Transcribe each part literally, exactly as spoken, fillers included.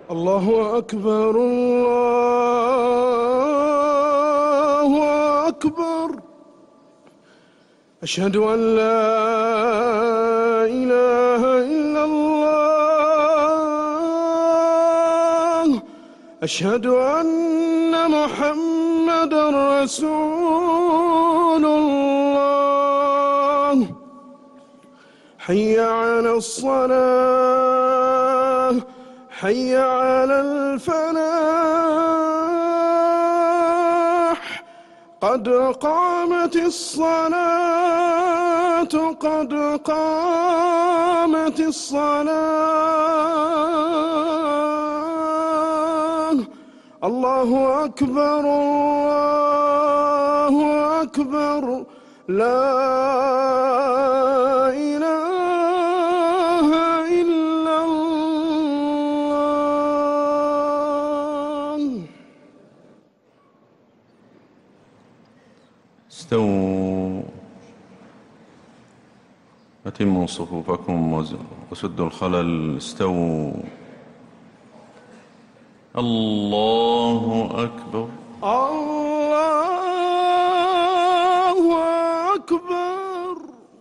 الله أكبر الله أكبر. أشهد أن لا إله إلا الله. أشهد أن محمدًا رسول الله. حي على الصلاة حي على الفلاح. قد قامت الصلاة قد قامت الصلاة. الله أكبر الله أكبر. لا إله إلا الله. استووا أتموا صفوفكم وسدوا الخلل. استووا. الله أكبر الله أكبر.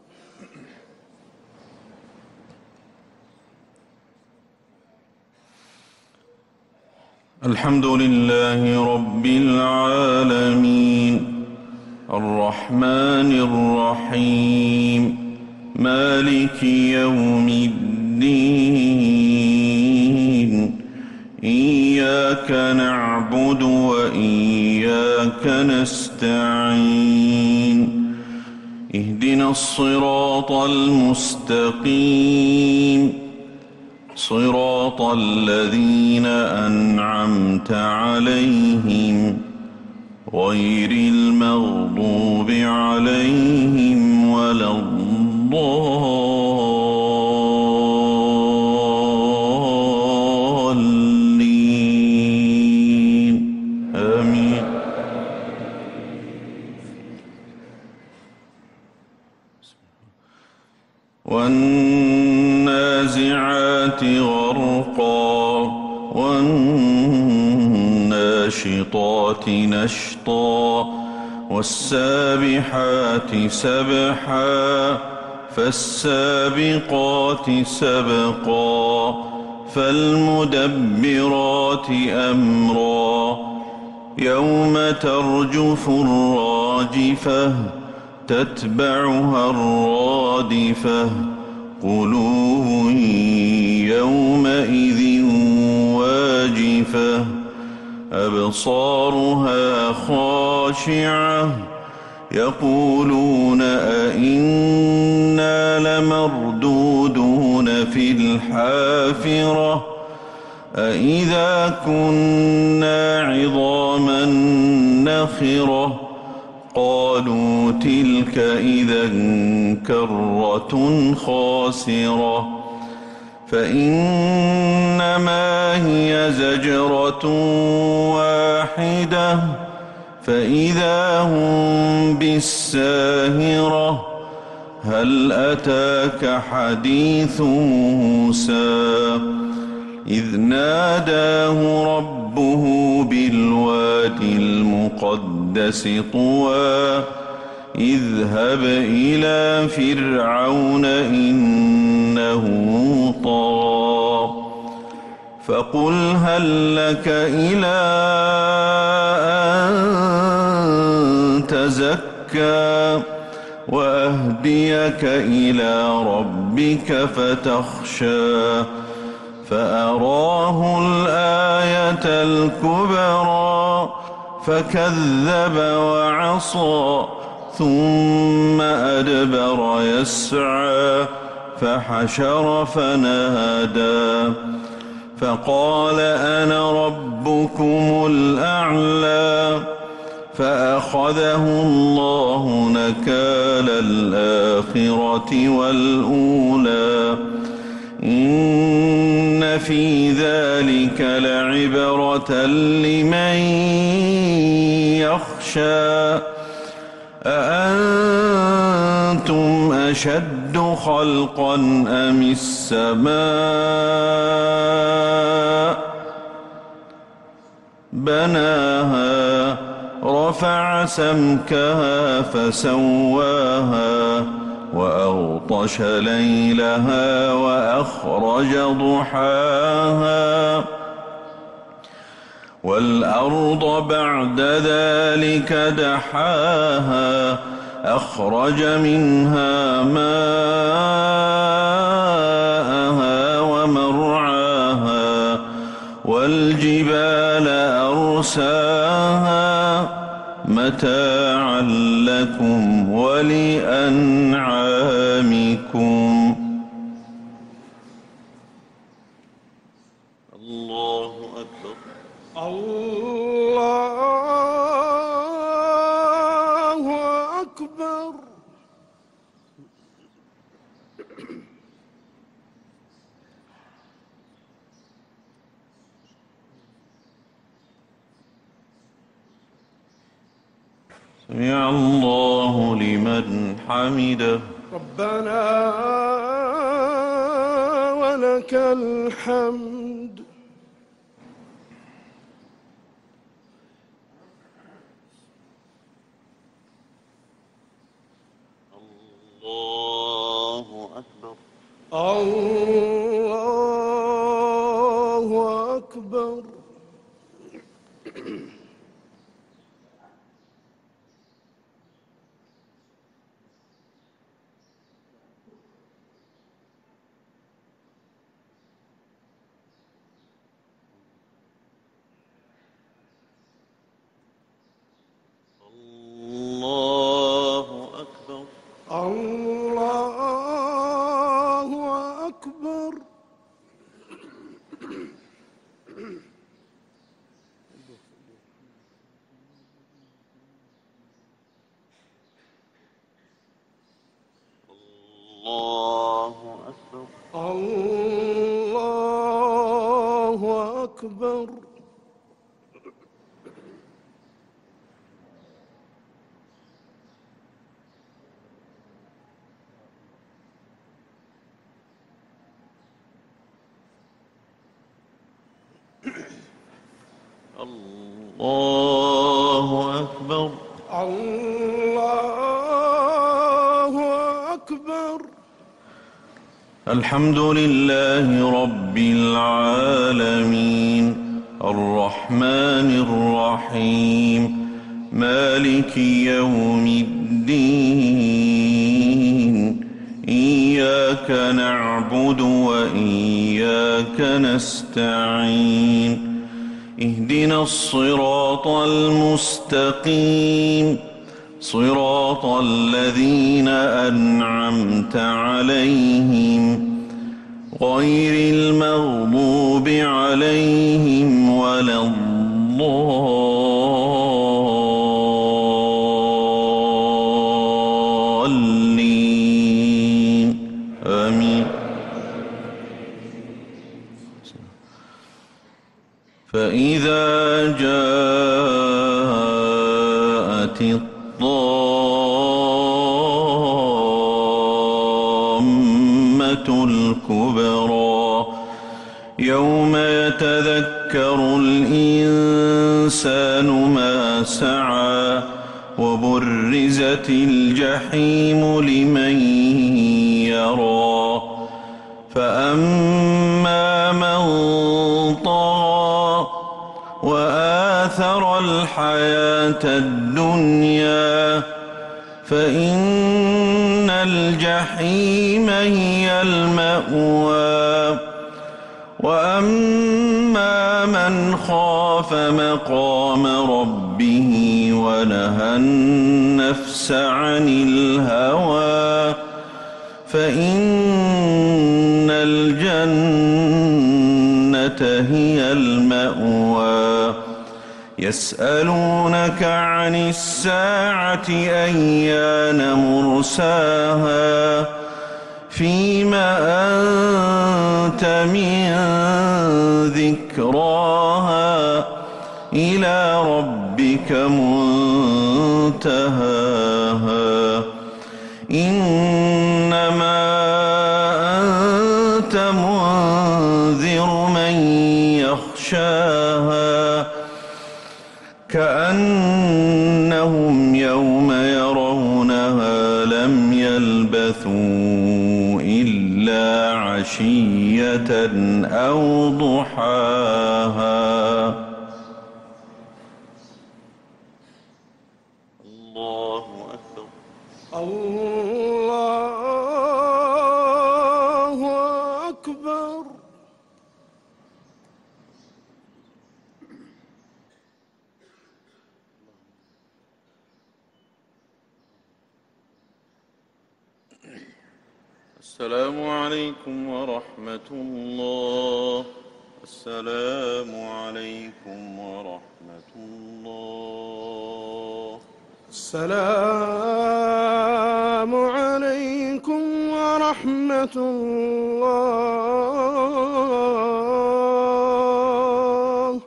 الحمد لله رب العالمين الرحمن الرحيم مالك يوم الدين. إياك نعبد وإياك نستعين. اهدنا الصراط المستقيم صراط الذين أنعمت عليهم غير المغضوب عليهم ولا الضالين. آمين. والنازعات غرقا والناشطات نشطا والسابحات سبحا فالسابقات سبقا فالمدبرات أمرا. يوم ترجف الراجفة تتبعها الرادفة. قلوب يومئذ واجفة أبصارها خاشعة يقولون أئنا لمردودون في الحافرة أئذا كنا عظاما نخرة. قالوا تلك إذا كرة خاسرة. فإنما هي زجرة واحدة فإذا هم بالساهرة. هل أتاك حديث موسى إذ ناداه ربه بالوادي المقدس طوى. اذهب إلى فرعون إنه طغى فقل هل لك إلى أن تزكى وأهديك إلى ربك فتخشى. فأراه الآية الكبرى فكذب وعصى ثم أدبر يسعى فحشر فنادى. فقال أنا ربكم الأعلى. فأخذه الله نكال الآخرة والأولى. إن في ذلك لعبرة لمن يخشى. أأنتم أشد خلقا أم السماء بناها رفع سمكها فسواها وأغطش ليلها وأخرج ضحاها والأرض بعد ذلك دحاها أخرج منها ماءها ومرعاها والجبال أرساها متاعا لكم ولأنعامكم. الله أكبر. الله أكبر. سمع الله لمن حمده. ربنا ولك الحمد. الله أكبر. الله أكبر. الله أكبر. الله أكبر. الله أكبر. الله أكبر. الله أكبر. الله أكبر. الحمد لله رب العالمين الرحمن الرحيم مالك يوم الدين إياك نعبد وإياك نستعين اهدنا الصراط المستقيم صراط الذين أنعمت عليهم غير المغضوب عليهم ولا الضالين آمين. فإذا جاءت الطامة الكبرى يوم يتذكر الإنسان ما سعى وبرزت الجحيم لمن يرى فأما من طغى وآثر الحياة الدنيا فإن الجحيم هي المأوى وأما من خاف مقام ربه ونهى النفس عن الهوى فإن الجنة هي المأوى. يسألونك عن الساعة أيان مرساها فيما أنت من ذكراها إلى ربك منتهاها إنما أنت منذر من يخشاها كأنهم يوم يرونها لم يلبثوا إلا عشية أو ضحاها. الله أكبر. الله أكبر. السلام عليكم ورحمة الله. السلام عليكم ورحمة الله. السلام عليكم ورحمة الله.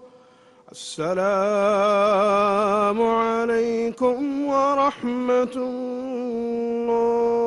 السلام عليكم ورحمة الله.